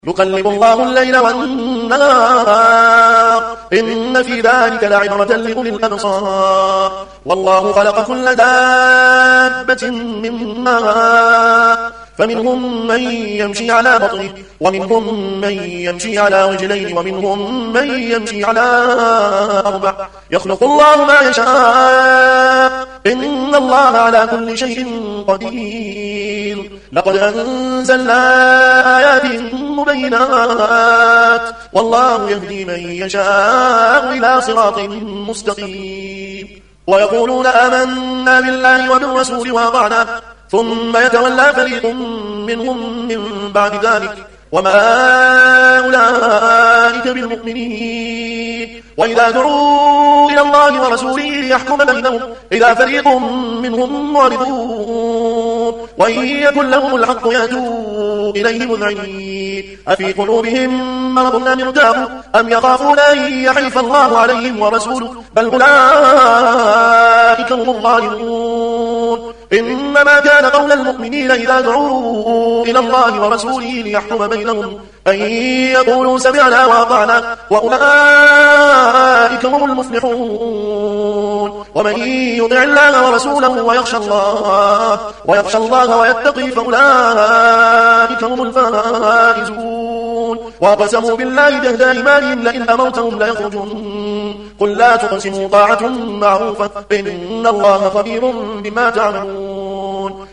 يقلب الله الليل والنهار إن في ذلك لعبرة لأولي الأبصار والله خلق كل دابة من ماء فمنهم من يمشي على بطنه ومنهم من يمشي على رجلين ومنهم من يمشي على أربع يخلق الله ما يشاء إن الله على كل شيء قدير لقد أنزلنا آيات مبينات والله يهدي من يشاء إلى صراط مستقيم ويقولون آمنا بالله وبالرسول وأطعنا ثم يتولى فريق منهم من بعد ذلك وما أولئك بالمؤمنين وإذا دعوا إلى الله ورسوله ليحكم بينهم إذا فريق منهم معرضون وإن يكن لهم الحق يأتوا إليه مذعنين أفي قلوبهم مرض أم ارتابوا أم يخافون أن يحيف الله عليهم ورسوله بل أولئك هم الظالمون إنما كان قول المؤمنين إذا دعوا إلى الله ورسوله ليحكم بينهم أن يقولوا سمعنا وأطعنا وأولئك هم المفلحون ومن يطع الله ورسوله ويخشى الله ويتقي فأولئك هم الفائزون وقسموا بالله جهد أيمانهم لئن أمرتهم ليخرجون قل لا تقسموا طاعة معروفة إن الله خبير بما تعملون